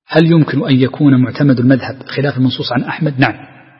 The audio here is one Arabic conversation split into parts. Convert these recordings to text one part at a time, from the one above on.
هل يمكن أن يكون معتمد المذهب خلاف المنصوص عن أحمد؟ نعم،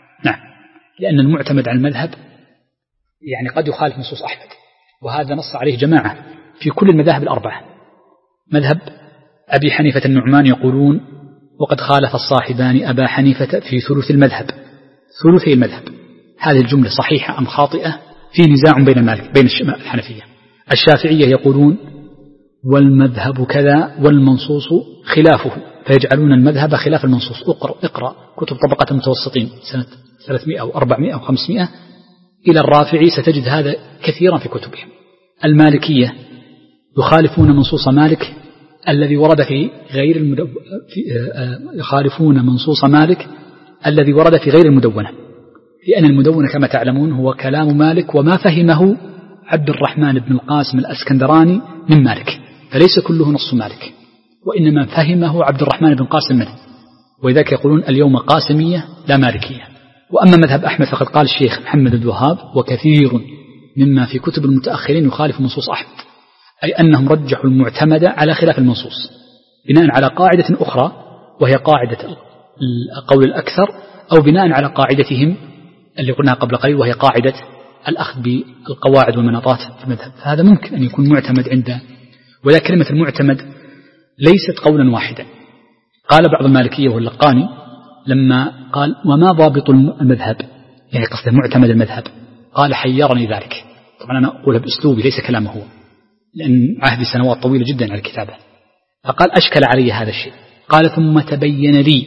لأن المعتمد عن المذهب يعني قد يخالف منصوص أحمد، وهذا نص عليه جماعة في كل المذاهب الأربعة. مذهب أبي حنيفة النعمان يقولون وقد خالف الصاحبان أبا حنيفة في ثلثي المذهب. هذه الجملة صحيحة أم خاطئة؟ في نزاع بين الحنفية. الشافعية يقولون والمذهب كذا والمنصوص خلافه، فيجعلون المذهب خلاف المنصوص. اقرأ كتب طبقة المتوسطين سنة 300 أو 400 أو 500 إلى الرافعي ستجد هذا كثيرا في كتبهم. المالكية يخالفون منصوص مالك الذي ورد في غير يخالفون منصوص مالك الذي ورد في غير المدونة، لأن المدونة كما تعلمون هو كلام مالك وما فهمه عبد الرحمن بن القاسم الأسكندراني من مالك، فليس كله نص مالك، وإنما فهمه عبد الرحمن بن القاسم منه، ولذلك يقولون اليوم قاسمية لا مالكية. وأما مذهب أحمد فقد قال الشيخ محمد بن الوهاب وكثير مما في كتب المتأخرين يخالف منصوص أحمد، أي أنهم رجحوا المعتمد على خلاف المنصوص بناء على قاعدة أخرى وهي قاعدة القول الأكثر، أو بناء على قاعدتهم اللي قلناها قبل قليل وهي قاعدة الأخذ بالقواعد والمناطات في المذهب. فهذا ممكن أن يكون معتمد عنده. وذا كلمة المعتمد ليست قولا واحدا. قال بعض المالكية واللقاني لما قال وما ضابط المذهب، يعني قصده معتمد المذهب، قال حيرني ذلك. طبعا أنا أقولها بأسلوبي ليس كلامه هو، لأن عهدي سنوات طويلة جدا على الكتابة. فقال أشكل علي هذا الشيء. قال ثم تبين لي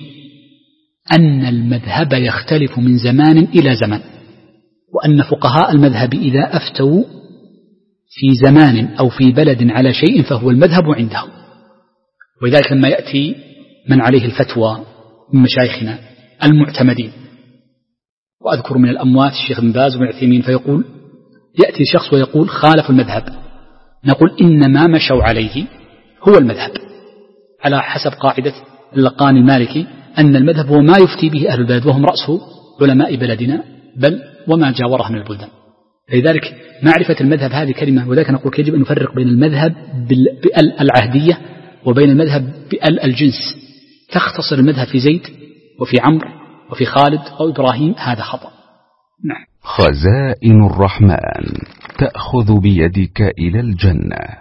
أن المذهب يختلف من زمان إلى زمان، وأن فقهاء المذهب إذا أفتوا في زمان أو في بلد على شيء فهو المذهب عندهم. ولذلك لما يأتي من عليه الفتوى من مشايخنا المعتمدين، وأذكر من الأموات الشيخ بن باز وابن عثيمين، فيقول يأتي شخص ويقول خالف المذهب، نقول إنما مشوا عليه هو المذهب على حسب قاعدة اللقاني المالكي أن المذهب هو ما يفتي به أهل البلد وهم رأس علماء بلدنا بل وما جاورها من البلدان. لذلك معرفة المذهب هذه كلمة، وذلك نقول يجب أن نفرق بين المذهب بأل العهدية وبين المذهب بأل الجنس. تختصر المذهب في زيد وفي عمرو وفي خالد أو إبراهيم، هذا خطأ. نعم. خزائن الرحمن تأخذ بيدك إلى الجنة.